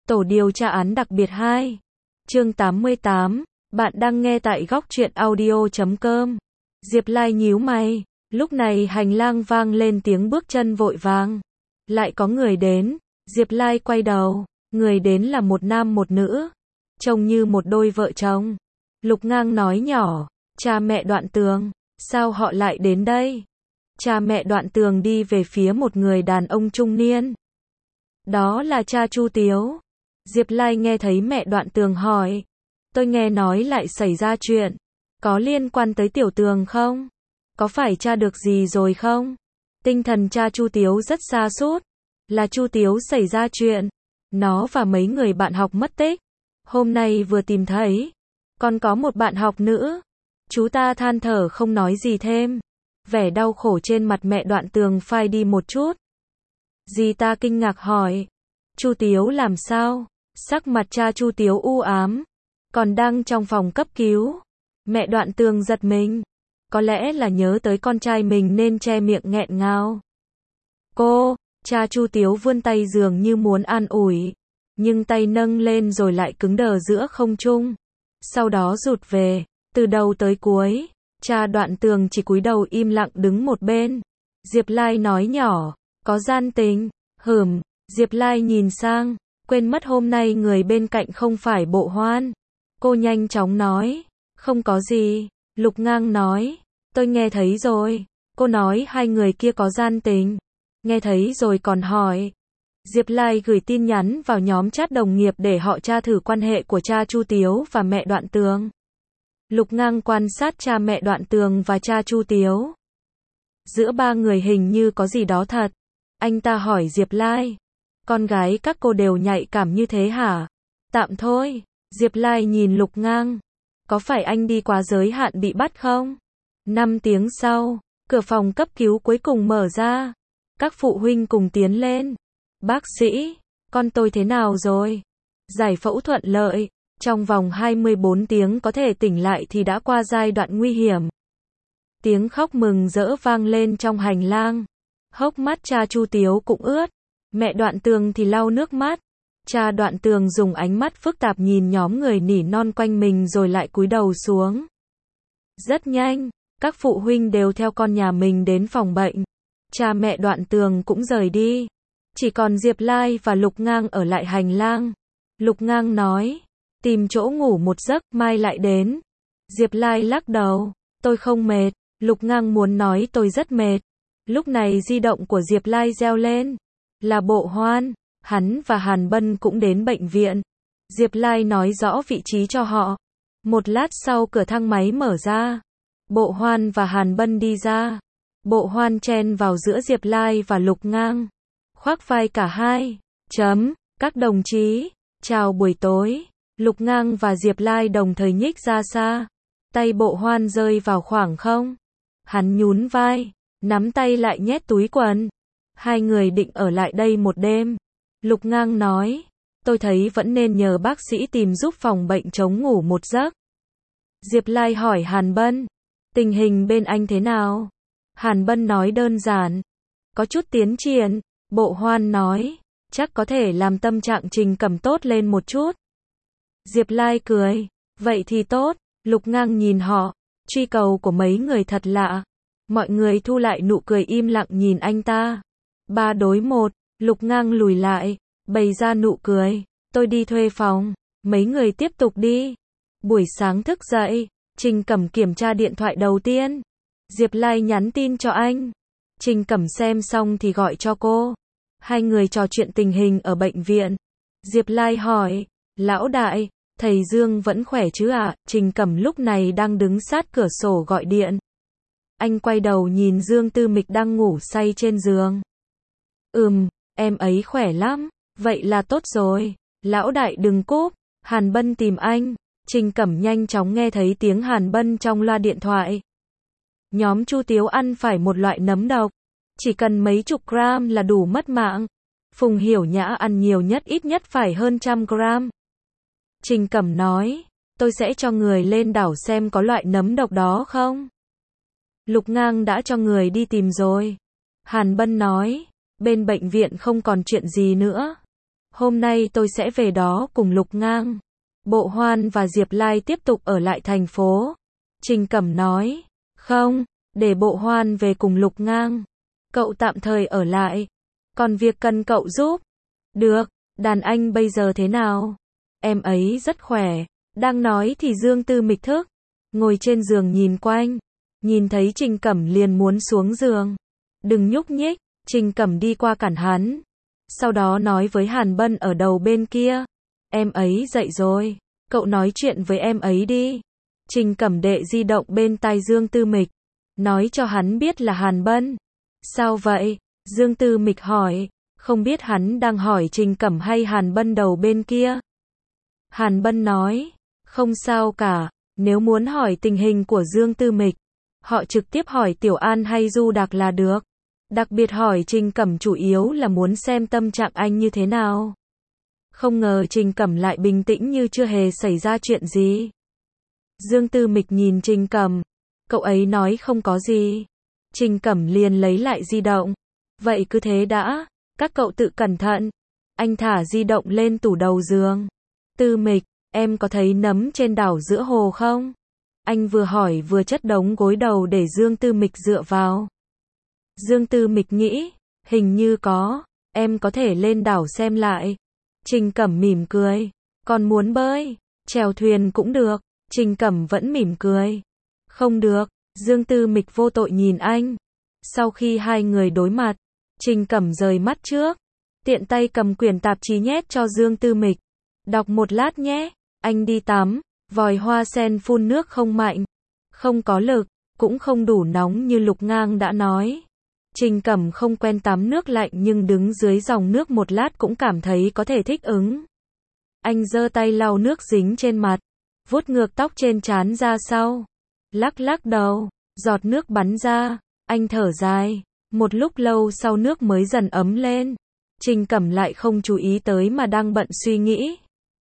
Tổ điều tra án đặc biệt 2. Chương 88. Bạn đang nghe tại góc truyện audio.com. Diệp Lai nhíu mày. Lúc này hành lang vang lên tiếng bước chân vội vàng. Lại có người đến. Diệp Lai quay đầu. Người đến là một nam một nữ. Trông như một đôi vợ chồng. Lục Ngang nói nhỏ. Cha mẹ Đoạn Tường. Sao họ lại đến đây? Cha mẹ Đoạn Tường đi về phía một người đàn ông trung niên. Đó là cha Chu Tiếu. Diệp Lai nghe thấy mẹ Đoạn Tường hỏi. Tôi nghe nói lại xảy ra chuyện. Có liên quan tới Tiểu Tường không? Có phải tra được gì rồi không? Tinh thần cha Chu Tiếu rất sa sút. Là Chu Tiếu xảy ra chuyện. Nó và mấy người bạn học mất tích. Hôm nay vừa tìm thấy. Còn có một bạn học nữ. Chú ta than thở không nói gì thêm. Vẻ đau khổ trên mặt mẹ Đoạn Tường phai đi một chút. Dì ta kinh ngạc hỏi. Chu Tiếu làm sao? Sắc mặt cha Chu Tiếu u ám. Còn đang trong phòng cấp cứu. Mẹ Đoạn Tường giật mình. Có lẽ là nhớ tới con trai mình nên che miệng nghẹn ngào. Cô, cha Chu Tiếu vươn tay dường như muốn an ủi. Nhưng tay nâng lên rồi lại cứng đờ giữa không trung. Sau đó rụt về. Từ đầu tới cuối, cha Đoạn Tường chỉ cúi đầu im lặng đứng một bên. Diệp Lai nói nhỏ. Có gian tình. Diệp Lai nhìn sang. Quên mất hôm nay người bên cạnh không phải Bộ Hoan. Cô nhanh chóng nói. Không có gì. Lục Ngang nói. Tôi nghe thấy rồi. Cô nói hai người kia có gian tình. Nghe thấy rồi còn hỏi. Diệp Lai gửi tin nhắn vào nhóm chat đồng nghiệp để họ tra thử quan hệ của cha Chu Tiếu và mẹ Đoạn Tường. Lục Ngang quan sát cha mẹ Đoạn Tường và cha Chu Tiếu. Giữa ba người hình như có gì đó thật. Anh ta hỏi Diệp Lai. Con gái các cô đều nhạy cảm như thế hả? Tạm thôi. Diệp Lai nhìn Lục Ngang. Có phải anh đi quá giới hạn bị bắt không? 5 tiếng sau, cửa phòng cấp cứu cuối cùng mở ra. Các phụ huynh cùng tiến lên. Bác sĩ, con tôi thế nào rồi? Giải phẫu thuận lợi. Trong vòng 24 tiếng có thể tỉnh lại thì đã qua giai đoạn nguy hiểm. Tiếng khóc mừng rỡ vang lên trong hành lang. Hốc mắt cha Chu Tiếu cũng ướt. Mẹ Đoạn Tường thì lau nước mắt. Cha Đoạn Tường dùng ánh mắt phức tạp nhìn nhóm người nỉ non quanh mình rồi lại cúi đầu xuống. Rất nhanh, các phụ huynh đều theo con nhà mình đến phòng bệnh. Cha mẹ Đoạn Tường cũng rời đi. Chỉ còn Diệp Lai và Lục Ngang ở lại hành lang. Lục Ngang nói. Tìm chỗ ngủ một giấc, mai lại đến. Diệp Lai lắc đầu. Tôi không mệt. Lục Ngang muốn nói tôi rất mệt. Lúc này di động của Diệp Lai reo lên. Là Bộ Hoan. Hắn và Hàn Bân cũng đến bệnh viện. Diệp Lai nói rõ vị trí cho họ. Một lát sau cửa thang máy mở ra. Bộ Hoan và Hàn Bân đi ra. Bộ Hoan chen vào giữa Diệp Lai và Lục Ngang. Khoác vai cả hai. Các đồng chí. Chào buổi tối. Lục Ngang và Diệp Lai đồng thời nhích ra xa. Tay Bộ Hoan rơi vào khoảng không. Hắn nhún vai. Nắm tay lại nhét túi quần. Hai người định ở lại đây một đêm. Lục Ngang nói. Tôi thấy vẫn nên nhờ bác sĩ tìm giúp phòng bệnh chống ngủ một giấc. Diệp Lai hỏi Hàn Bân. Tình hình bên anh thế nào? Hàn Bân nói đơn giản. Có chút tiến triển. Bộ Hoan nói. Chắc có thể làm tâm trạng Trình Cẩm tốt lên một chút. Diệp Lai cười. Vậy thì tốt. Lục Ngang nhìn họ. Truy cầu của mấy người thật lạ. Mọi người thu lại nụ cười im lặng nhìn anh ta. 3 đối 1. Lục Ngang lùi lại. Bày ra nụ cười. Tôi đi thuê phòng. Mấy người tiếp tục đi. Buổi sáng thức dậy. Trình Cẩm kiểm tra điện thoại đầu tiên. Diệp Lai nhắn tin cho anh. Trình Cẩm xem xong thì gọi cho cô. Hai người trò chuyện tình hình ở bệnh viện. Diệp Lai hỏi. Lão đại, thầy Dương vẫn khỏe chứ ạ? Trình Cẩm lúc này đang đứng sát cửa sổ gọi điện. Anh quay đầu nhìn Dương Tư Mịch đang ngủ say trên giường. Em ấy khỏe lắm. Vậy là tốt rồi. Lão đại đừng cúp. Hàn Bân tìm anh. Trình Cẩm nhanh chóng nghe thấy tiếng Hàn Bân trong loa điện thoại. Nhóm Chu Tiếu ăn phải một loại nấm độc. Chỉ cần mấy chục gram là đủ mất mạng. Phùng Hiểu Nhã ăn nhiều nhất ít nhất phải hơn 100 gram. Trình Cẩm nói. Tôi sẽ cho người lên đảo xem có loại nấm độc đó không. Lục Ngang đã cho người đi tìm rồi. Hàn Bân nói. Bên bệnh viện không còn chuyện gì nữa. Hôm nay tôi sẽ về đó cùng Lục Ngang. Bộ Hoan và Diệp Lai tiếp tục ở lại thành phố. Trình Cẩm nói, không, để Bộ Hoan về cùng Lục Ngang. Cậu tạm thời ở lại. Còn việc cần cậu giúp. Được, đàn anh bây giờ thế nào? Em ấy rất khỏe. Đang nói thì Dương Tư Mịch thức. Ngồi trên giường nhìn quanh. Nhìn thấy Trình Cẩm liền muốn xuống giường. Đừng nhúc nhích. Trình Cẩm đi qua cản hắn. Sau đó nói với Hàn Bân ở đầu bên kia. Em ấy dậy rồi. Cậu nói chuyện với em ấy đi. Trình Cẩm đệ di động bên tai Dương Tư Mịch. Nói cho hắn biết là Hàn Bân. Sao vậy? Dương Tư Mịch hỏi. Không biết hắn đang hỏi Trình Cẩm hay Hàn Bân đầu bên kia. Hàn Bân nói. Không sao cả. Nếu muốn hỏi tình hình của Dương Tư Mịch, họ trực tiếp hỏi Tiểu An hay Du Đạc là được. Đặc biệt hỏi Trình Cẩm chủ yếu là muốn xem tâm trạng anh như thế nào. Không ngờ Trình Cẩm lại bình tĩnh như chưa hề xảy ra chuyện gì. Dương Tư Mịch nhìn Trình Cẩm. Cậu ấy nói không có gì. Trình Cẩm liền lấy lại di động. Vậy cứ thế đã. Các cậu tự cẩn thận. Anh thả di động lên tủ đầu giường. Tư Mịch, em có thấy nấm trên đảo giữa hồ không? Anh vừa hỏi vừa chất đống gối đầu để Dương Tư Mịch dựa vào. Dương Tư Mịch nghĩ, hình như có, em có thể lên đảo xem lại. Trình Cẩm mỉm cười, còn muốn bơi, chèo thuyền cũng được. Trình Cẩm vẫn mỉm cười. Không được, Dương Tư Mịch vô tội nhìn anh. Sau khi hai người đối mặt, Trình Cẩm rời mắt trước, tiện tay cầm quyển tạp chí nhét cho Dương Tư Mịch. Đọc một lát nhé, anh đi tắm, vòi hoa sen phun nước không mạnh, không có lực, cũng không đủ nóng như Lục Ngang đã nói. Trình Cẩm không quen tắm nước lạnh nhưng đứng dưới dòng nước một lát cũng cảm thấy có thể thích ứng. Anh giơ tay lau nước dính trên mặt, vuốt ngược tóc trên trán ra sau, lắc lắc đầu, giọt nước bắn ra, anh thở dài, một lúc lâu sau nước mới dần ấm lên. Trình Cẩm lại không chú ý tới mà đang bận suy nghĩ.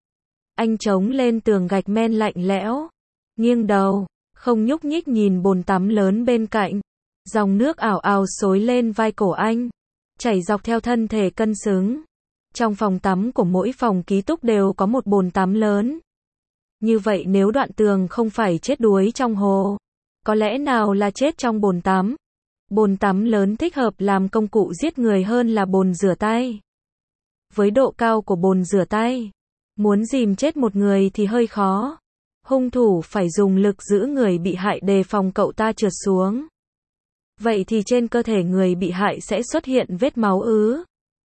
Anh chống lên tường gạch men lạnh lẽo, nghiêng đầu, không nhúc nhích nhìn bồn tắm lớn bên cạnh. Dòng nước ảo ảo xối lên vai cổ anh, chảy dọc theo thân thể cân xứng. Trong phòng tắm của mỗi phòng ký túc đều có một bồn tắm lớn. Như vậy nếu Đoạn Tường không phải chết đuối trong hồ, có lẽ nào là chết trong bồn tắm. Bồn tắm lớn thích hợp làm công cụ giết người hơn là bồn rửa tay. Với độ cao của bồn rửa tay, muốn dìm chết một người thì hơi khó. Hung thủ phải dùng lực giữ người bị hại đề phòng cậu ta trượt xuống. Vậy thì trên cơ thể người bị hại sẽ xuất hiện vết máu ứ.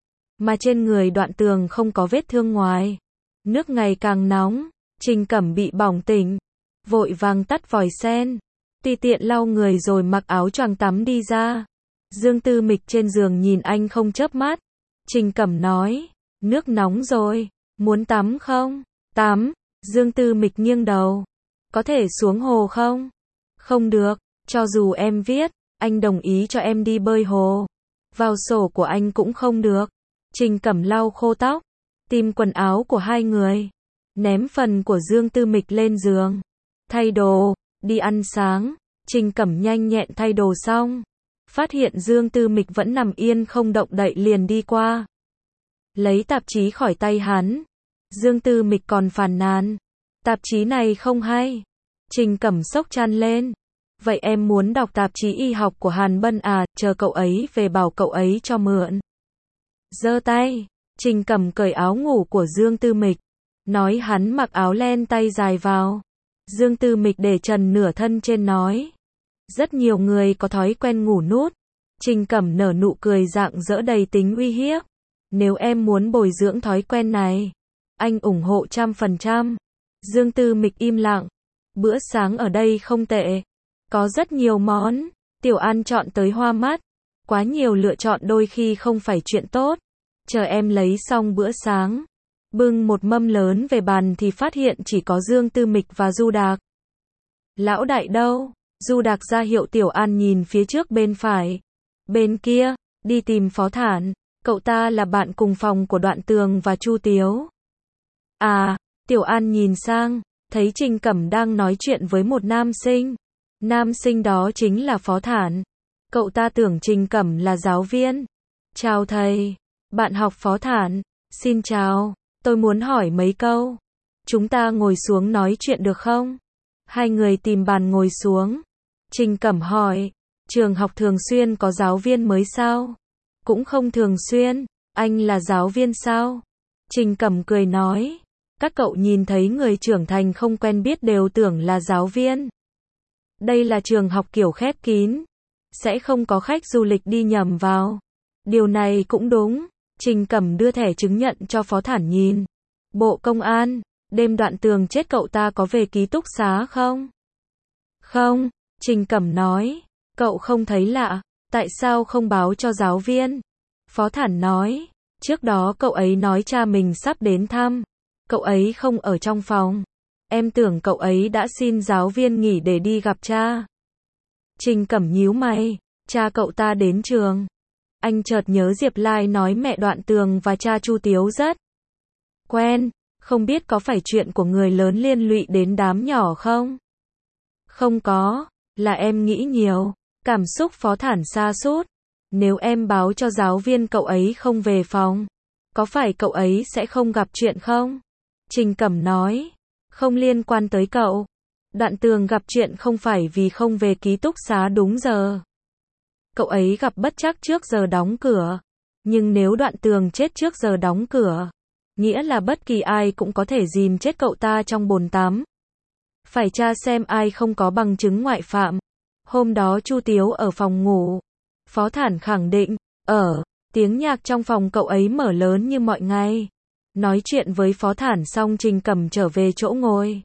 Mà trên người Đoạn Tường không có vết thương ngoài. Nước ngày càng nóng, Trình Cẩm bị bỏng tỉnh, vội vàng tắt vòi sen, tùy tiện lau người rồi mặc áo choàng tắm đi ra. Dương Tư Mịch trên giường nhìn anh không chớp mắt. Trình Cẩm nói, nước nóng rồi, muốn tắm không? Tắm. Dương Tư Mịch nghiêng đầu. Có thể xuống hồ không? Không được, cho dù em viết, anh đồng ý cho em đi bơi hồ. Vào sổ của anh cũng không được. Trình Cẩm lau khô tóc, tìm quần áo của hai người, ném phần của Dương Tư Mịch lên giường, thay đồ, đi ăn sáng. Trình Cẩm nhanh nhẹn thay đồ xong, phát hiện Dương Tư Mịch vẫn nằm yên không động đậy liền đi qua, lấy tạp chí khỏi tay hắn. Dương Tư Mịch còn phàn nàn, tạp chí này không hay. Trình Cẩm xốc chăn lên. Vậy em muốn đọc tạp chí y học của Hàn Bân à, chờ cậu ấy về bảo cậu ấy cho mượn. Giơ tay, Trình Cẩm cởi áo ngủ của Dương Tư Mịch, nói hắn mặc áo len tay dài vào. Dương Tư Mịch để trần nửa thân trên nói. Rất nhiều người có thói quen ngủ nút. Trình Cẩm nở nụ cười rạng rỡ đầy tính uy hiếp. Nếu em muốn bồi dưỡng thói quen này, anh ủng hộ 100%. Dương Tư Mịch im lặng. Bữa sáng ở đây không tệ. Có rất nhiều món. Tiểu An chọn tới hoa mắt. Quá nhiều lựa chọn đôi khi không phải chuyện tốt. Chờ em lấy xong bữa sáng, bưng một mâm lớn về bàn thì phát hiện chỉ có Dương Tư Mịch và Du Đạc. Lão đại đâu? Du Đạc ra hiệu Tiểu An nhìn phía trước bên phải. Bên kia, đi tìm Phó Thản. Cậu ta là bạn cùng phòng của Đoạn Tường và Chu Tiếu. À, Tiểu An nhìn sang, thấy Trình Cẩm đang nói chuyện với một nam sinh. Nam sinh đó chính là Phó Thản. Cậu ta tưởng Trình Cẩm là giáo viên. Chào thầy. Bạn học Phó Thản. Xin chào, tôi muốn hỏi mấy câu. Chúng ta ngồi xuống nói chuyện được không? Hai người tìm bàn ngồi xuống. Trình Cẩm hỏi, trường học thường xuyên có giáo viên mới sao? Cũng không thường xuyên, anh là giáo viên sao? Trình Cẩm cười nói, các cậu nhìn thấy người trưởng thành không quen biết đều tưởng là giáo viên. Đây là trường học kiểu khép kín, sẽ không có khách du lịch đi nhầm vào. Điều này cũng đúng. Trình Cẩm đưa thẻ chứng nhận cho Phó Thản nhìn. Bộ Công an, đêm Đoạn Tường chết cậu ta có về ký túc xá không? Không, Trình Cẩm nói. Cậu không thấy lạ, tại sao không báo cho giáo viên? Phó Thản nói, trước đó cậu ấy nói cha mình sắp đến thăm. Cậu ấy không ở trong phòng. Em tưởng cậu ấy đã xin giáo viên nghỉ để đi gặp cha. Trình Cẩm nhíu mày, cha cậu ta đến trường. Anh chợt nhớ Diệp Lai nói mẹ Đoạn Tường và cha Chu Tiếu rất quen, không biết có phải chuyện của người lớn liên lụy đến đám nhỏ không? Không có, là em nghĩ nhiều. Cảm xúc Phó Thản sa sút. Nếu em báo cho giáo viên cậu ấy không về phòng, có phải cậu ấy sẽ không gặp chuyện không? Trình Cẩm nói, không liên quan tới cậu. Đoạn Tường gặp chuyện không phải vì không về ký túc xá đúng giờ. Cậu ấy gặp bất trắc trước giờ đóng cửa. Nhưng nếu Đoạn Tường chết trước giờ đóng cửa, nghĩa là bất kỳ ai cũng có thể dìm chết cậu ta trong bồn tắm. Phải tra xem ai không có bằng chứng ngoại phạm. Hôm đó Chu Tiếu ở phòng ngủ. Phó Thản khẳng định, tiếng nhạc trong phòng cậu ấy mở lớn như mọi ngày. Nói chuyện với Phó Thản xong Trình Cẩm trở về chỗ ngồi.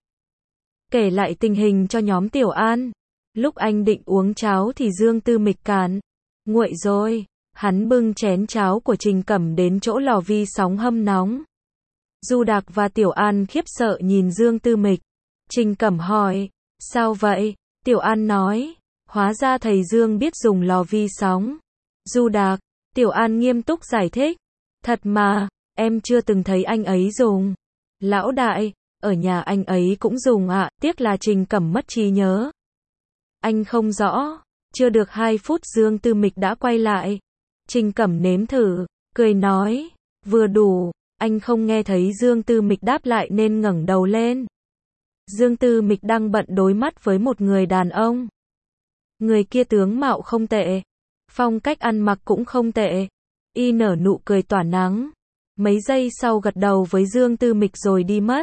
Kể lại tình hình cho nhóm Tiểu An. Lúc anh định uống cháo thì Dương Tư Mịch cản. Nguội rồi. Hắn bưng chén cháo của Trình Cẩm đến chỗ lò vi sóng hâm nóng. Du Đạc và Tiểu An khiếp sợ nhìn Dương Tư Mịch. Trình Cẩm hỏi, sao vậy? Tiểu An nói, hóa ra thầy Dương biết dùng lò vi sóng. Du Đạc, Tiểu An nghiêm túc giải thích. Thật mà, em chưa từng thấy anh ấy dùng. Lão đại, ở nhà anh ấy cũng dùng ạ, tiếc là Trình Cẩm mất trí nhớ. Anh không rõ, chưa được 2 phút Dương Tư Mịch đã quay lại. Trình Cẩm nếm thử, cười nói, vừa đủ, anh không nghe thấy Dương Tư Mịch đáp lại nên ngẩng đầu lên. Dương Tư Mịch đang bận đối mắt với một người đàn ông. Người kia tướng mạo không tệ, phong cách ăn mặc cũng không tệ. Y nở nụ cười tỏa nắng. Mấy giây sau gật đầu với Dương Tư Mịch rồi đi mất.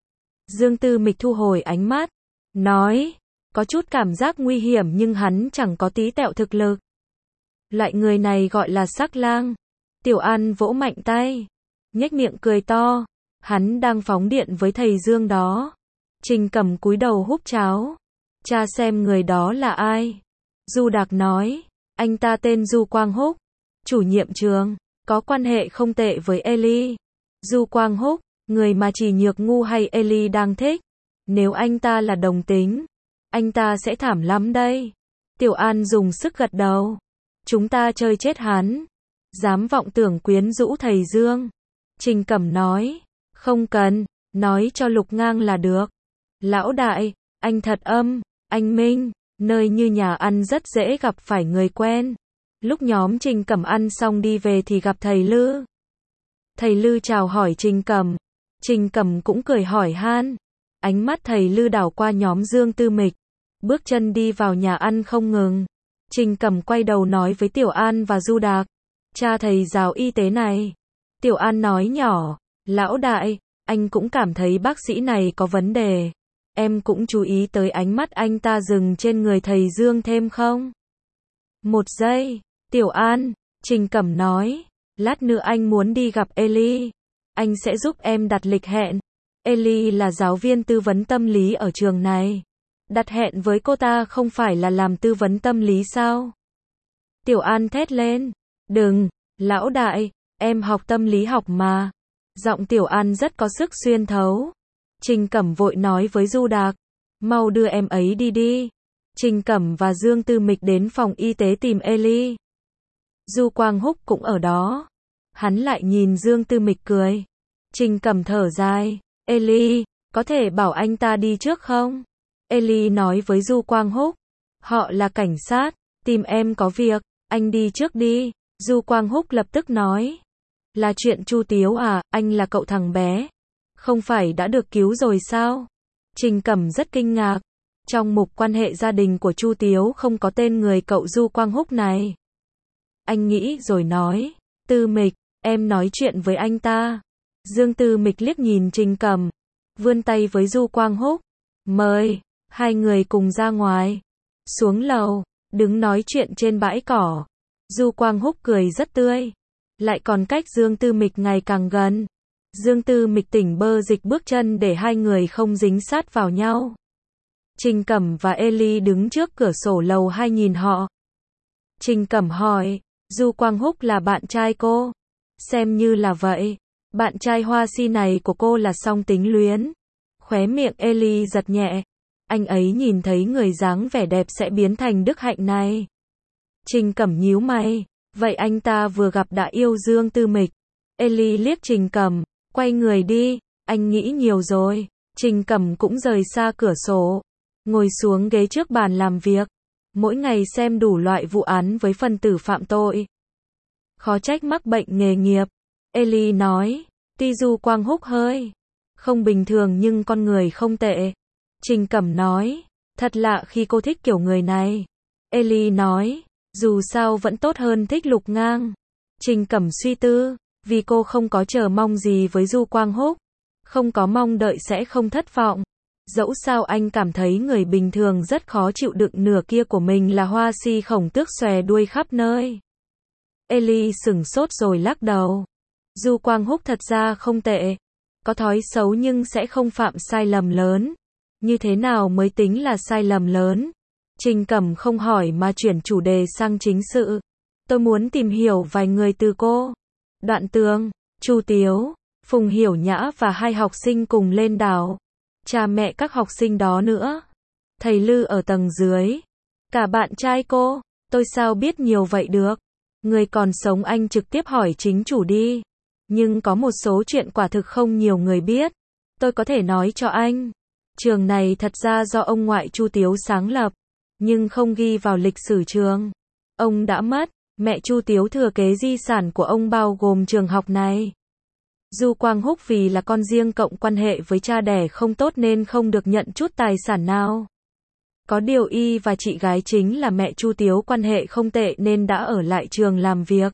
Dương Tư Mịch thu hồi ánh mắt, nói, có chút cảm giác nguy hiểm nhưng hắn chẳng có tí tẹo thực lực. Loại người này gọi là sắc lang. Tiểu An vỗ mạnh tay, nhếch miệng cười to. Hắn đang phóng điện với thầy Dương đó. Trình Cẩm cúi đầu húp cháo. Cha xem người đó là ai. Du Đạc nói, anh ta tên Du Quang Húc, chủ nhiệm trường, có quan hệ không tệ với Eli. Du Quang Húc, người mà chỉ Nhược Ngu hay Eli đang thích. Nếu anh ta là đồng tính, anh ta sẽ thảm lắm đây. Tiểu An dùng sức gật đầu. Chúng ta chơi chết hắn. Dám vọng tưởng quyến rũ thầy Dương. Trình Cẩm nói, không cần, nói cho Lục Ngang là được. Lão đại, anh thật anh Minh, nơi như nhà ăn rất dễ gặp phải người quen. Lúc nhóm Trình Cẩm ăn xong đi về thì gặp thầy Lư. Thầy Lư chào hỏi Trình Cẩm. Trình Cẩm cũng cười hỏi han. Ánh mắt thầy Lư đảo qua nhóm Dương Tư Mịch. Bước chân đi vào nhà ăn không ngừng. Trình Cẩm quay đầu nói với Tiểu An và Du Đạc. Cha thầy giáo y tế này. Tiểu An nói nhỏ. Lão đại, anh cũng cảm thấy bác sĩ này có vấn đề. Em cũng chú ý tới ánh mắt anh ta dừng trên người thầy Dương thêm không? Một giây. Tiểu An, Trình Cẩm nói. Lát nữa anh muốn đi gặp Eli. Anh sẽ giúp em đặt lịch hẹn. Eli là giáo viên tư vấn tâm lý ở trường này. Đặt hẹn với cô ta không phải là làm tư vấn tâm lý sao? Tiểu An thét lên. Đừng, lão đại, em học tâm lý học mà. Giọng Tiểu An rất có sức xuyên thấu. Trình Cẩm vội nói với Du Đạc. Mau đưa em ấy đi đi. Trình Cẩm và Dương Tư Mịch đến phòng y tế tìm Eli. Du Quang Húc cũng ở đó. Hắn lại nhìn Dương Tư Mịch cười. Trình Cẩm thở dài. Eli, có thể bảo anh ta đi trước không? Eli nói với Du Quang Húc. Họ là cảnh sát, tìm em có việc, anh đi trước đi. Du Quang Húc lập tức nói. Là chuyện Chu Tiếu à, anh là cậu thằng bé. Không phải đã được cứu rồi sao? Trình Cẩm rất kinh ngạc. Trong mục quan hệ gia đình của Chu Tiếu không có tên người cậu Du Quang Húc này. Anh nghĩ rồi nói, Tư Mịch, em nói chuyện với anh ta. Dương Tư Mịch liếc nhìn Trình Cẩm, vươn tay với Du Quang Húc, mời, hai người cùng ra ngoài. Xuống lầu, đứng nói chuyện trên bãi cỏ. Du Quang Húc cười rất tươi, lại còn cách Dương Tư Mịch ngày càng gần. Dương Tư Mịch tỉnh bơ dịch bước chân để hai người không dính sát vào nhau. Trình Cẩm và Ellie đứng trước cửa sổ lầu 2 nhìn họ. Trình Cẩm hỏi, Du Quang Húc là bạn trai cô? Xem như là vậy. Bạn trai hoa si này của cô là song tính luyến. Khóe miệng Ellie giật nhẹ. Anh ấy nhìn thấy người dáng vẻ đẹp sẽ biến thành đức hạnh này. Trình Cẩm nhíu mày. Vậy anh ta vừa gặp đã yêu Dương Tư Mịch. Ellie liếc Trình Cẩm, quay người đi, anh nghĩ nhiều rồi. Trình Cẩm cũng rời xa cửa sổ, ngồi xuống ghế trước bàn làm việc. Mỗi ngày xem đủ loại vụ án với phần tử phạm tội. Khó trách mắc bệnh nghề nghiệp. Ellie nói, tuy Du Quang Húc hơi không bình thường nhưng con người không tệ. Trình Cẩm nói, thật lạ khi cô thích kiểu người này. Ellie nói, dù sao vẫn tốt hơn thích Lục Ngang. Trình Cẩm suy tư, vì cô không có chờ mong gì với Du Quang Húc. Không có mong đợi sẽ không thất vọng. Dẫu sao anh cảm thấy người bình thường rất khó chịu đựng nửa kia của mình là hoa si khổng tước xòe đuôi khắp nơi. Ellie sửng sốt rồi lắc đầu. Du Quang Húc thật ra không tệ. Có thói xấu nhưng sẽ không phạm sai lầm lớn. Như thế nào mới tính là sai lầm lớn? Trình Cẩm không hỏi mà chuyển chủ đề sang chính sự. Tôi muốn tìm hiểu vài người từ cô. Đoạn Tường, Chu Tiếu, Phùng Hiểu Nhã và hai học sinh cùng lên đảo. Cha mẹ các học sinh đó nữa. Thầy Lư ở tầng dưới. Cả bạn trai cô. Tôi sao biết nhiều vậy được? Người còn sống anh trực tiếp hỏi chính chủ đi. Nhưng có một số chuyện quả thực không nhiều người biết. Tôi có thể nói cho anh. Trường này thật ra do ông ngoại Chu Tiếu sáng lập, nhưng không ghi vào lịch sử trường. Ông đã mất, mẹ Chu Tiếu thừa kế di sản của ông bao gồm trường học này. Du Quang Húc vì là con riêng cộng quan hệ với cha đẻ không tốt nên không được nhận chút tài sản nào. Có điều y và chị gái chính là mẹ Chu Tiếu quan hệ không tệ nên đã ở lại trường làm việc.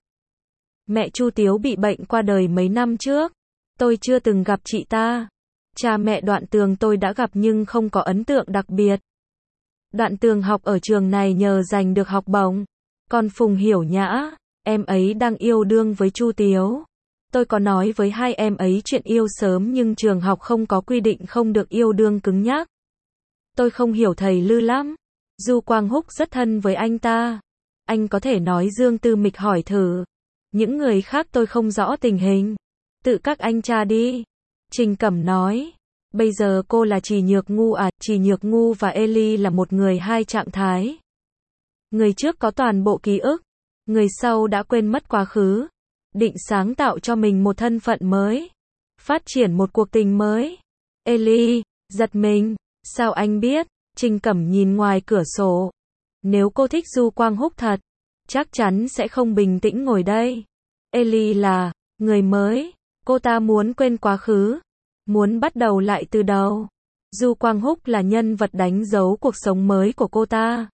Mẹ Chu Tiếu bị bệnh qua đời mấy năm trước. Tôi chưa từng gặp chị ta. Cha mẹ Đoạn Tường tôi đã gặp nhưng không có ấn tượng đặc biệt. Đoạn Tường học ở trường này nhờ giành được học bổng. Còn Phùng Hiểu Nhã, em ấy đang yêu đương với Chu Tiếu. Tôi có nói với hai em ấy chuyện yêu sớm nhưng trường học không có quy định không được yêu đương cứng nhắc. Tôi không hiểu thầy Lư lắm. Du Quang Húc rất thân với anh ta. Anh có thể nói Dương Tư Mịch hỏi thử. Những người khác tôi không rõ tình hình. Tự các anh tra đi. Trình Cẩm nói. Bây giờ cô là Trì Nhược Ngu à? Trì Nhược Ngu và Ellie là một người hai trạng thái. Người trước có toàn bộ ký ức. Người sau đã quên mất quá khứ. Định sáng tạo cho mình một thân phận mới. Phát triển một cuộc tình mới. Ellie, giật mình. Sao anh biết? Trình Cẩm nhìn ngoài cửa sổ. Nếu cô thích Du Quang Húc thật, chắc chắn sẽ không bình tĩnh ngồi đây. Ellie là người mới. Cô ta muốn quên quá khứ. Muốn bắt đầu lại từ đầu. Du Quang Húc là nhân vật đánh dấu cuộc sống mới của cô ta.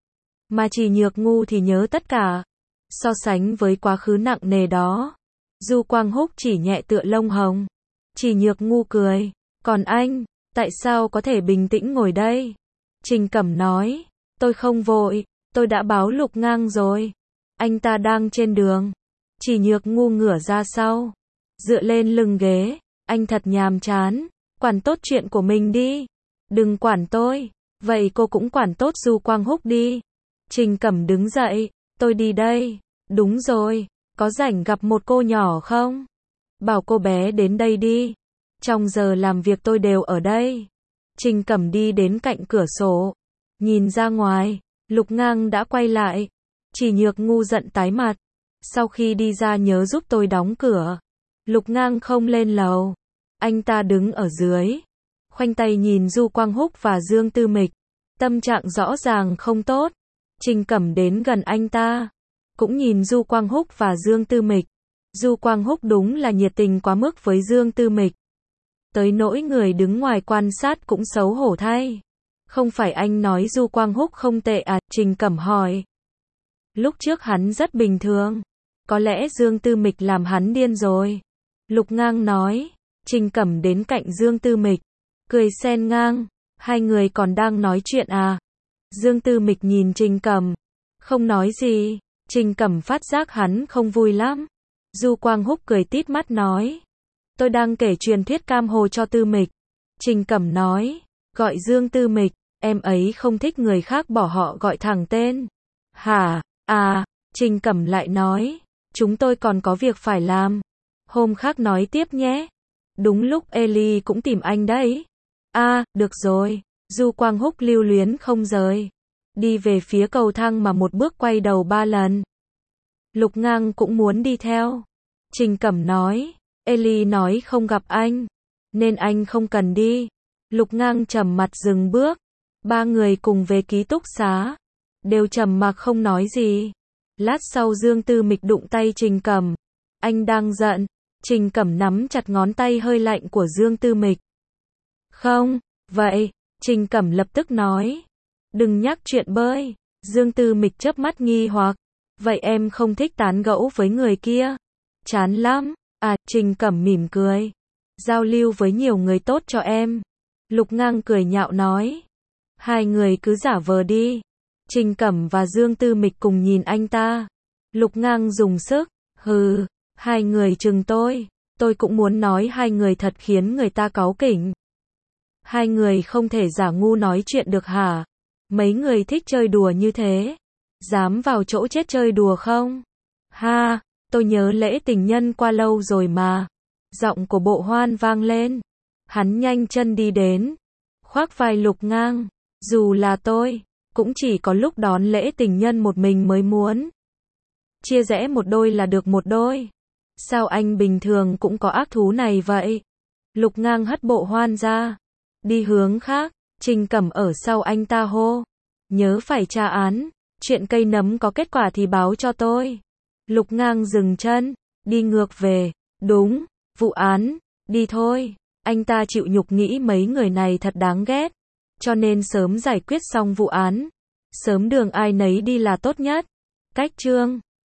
Mà Trì Nhược Ngu thì nhớ tất cả. So sánh với quá khứ nặng nề đó, Du Quang Húc chỉ nhẹ tựa lông hồng. Trì Nhược Ngu cười. Còn anh, tại sao có thể bình tĩnh ngồi đây? Trình Cẩm nói. Tôi không vội, tôi đã báo Lục Ngang rồi. Anh ta đang trên đường. Trì Nhược Ngu ngửa ra sau, dựa lên lưng ghế. Anh thật nhàm chán. Quản tốt chuyện của mình đi. Đừng quản tôi. Vậy cô cũng quản tốt Du Quang Húc đi. Trình Cẩm đứng dậy. Tôi đi đây. Đúng rồi. Có rảnh gặp một cô nhỏ không? Bảo cô bé đến đây đi. Trong giờ làm việc tôi đều ở đây. Trình Cẩm đi đến cạnh cửa sổ. Nhìn ra ngoài. Lục Ngang đã quay lại. Trì Nhược Ngu giận tái mặt. Sau khi đi ra nhớ giúp tôi đóng cửa. Lục Ngang không lên lầu. Anh ta đứng ở dưới. Khoanh tay nhìn Du Quang Húc và Dương Tư Mịch. Tâm trạng rõ ràng không tốt. Trình Cẩm đến gần anh ta. Cũng nhìn Du Quang Húc và Dương Tư Mịch. Du Quang Húc đúng là nhiệt tình quá mức với Dương Tư Mịch. Tới nỗi người đứng ngoài quan sát cũng xấu hổ thay. Không phải anh nói Du Quang Húc không tệ à, Trình Cẩm hỏi. Lúc trước hắn rất bình thường. Có lẽ Dương Tư Mịch làm hắn điên rồi. Lục Ngang nói. Trình Cẩm đến cạnh Dương Tư Mịch. Cười xen ngang. Hai người còn đang nói chuyện à? Dương Tư Mịch nhìn Trình Cẩm. Không nói gì. Trình Cẩm phát giác hắn không vui lắm. Du Quang Húc cười tít mắt nói. Tôi đang kể truyền thuyết Cam Hồ cho Tư Mịch. Trình Cẩm nói. Gọi Dương Tư Mịch. Em ấy không thích người khác bỏ họ gọi thẳng tên. Hả? À, Trình Cẩm lại nói. Chúng tôi còn có việc phải làm. Hôm khác nói tiếp nhé. Đúng lúc Ellie cũng tìm anh đấy. À, được rồi. Du Quang Húc lưu luyến không rời. Đi về phía cầu thang mà một bước quay đầu 3 lần. Lục Ngang cũng muốn đi theo. Trình Cẩm nói. Ellie nói không gặp anh. Nên anh không cần đi. Lục Ngang trầm mặt dừng bước. Ba người cùng về ký túc xá. Đều trầm mặc không nói gì. Lát sau Dương Tư Mịch đụng tay Trình Cẩm. Anh đang giận. Trình Cẩm nắm chặt ngón tay hơi lạnh của Dương Tư Mịch. Không, vậy, Trình Cẩm lập tức nói. Đừng nhắc chuyện bơi. Dương Tư Mịch chớp mắt nghi hoặc. Vậy em không thích tán gẫu với người kia? Chán lắm. À, Trình Cẩm mỉm cười. Giao lưu với nhiều người tốt cho em. Lục Ngang cười nhạo nói. Hai người cứ giả vờ đi. Trình Cẩm và Dương Tư Mịch cùng nhìn anh ta. Lục Ngang dùng sức. Hừ, hai người chừng tôi cũng muốn nói hai người thật khiến người ta cáu kỉnh. Hai người không thể giả ngu nói chuyện được hả? Mấy người thích chơi đùa như thế. Dám vào chỗ chết chơi đùa không? Ha, tôi nhớ lễ tình nhân qua lâu rồi mà. Giọng của Bộ Hoan vang lên. Hắn nhanh chân đi đến. Khoác vai Lục Ngang. Dù là tôi, cũng chỉ có lúc đón lễ tình nhân một mình mới muốn. Chia rẽ một đôi là được một đôi. Sao anh bình thường cũng có ác thú này vậy? Lục Ngang hất Bộ Hoan ra. Đi hướng khác. Trình Cẩm ở sau anh ta hô. Nhớ phải tra án. Chuyện cây nấm có kết quả thì báo cho tôi. Lục Ngang dừng chân. Đi ngược về. Đúng. Vụ án. Đi thôi. Anh ta chịu nhục nghĩ mấy người này thật đáng ghét. Cho nên sớm giải quyết xong vụ án. Sớm đường ai nấy đi là tốt nhất. Cách chương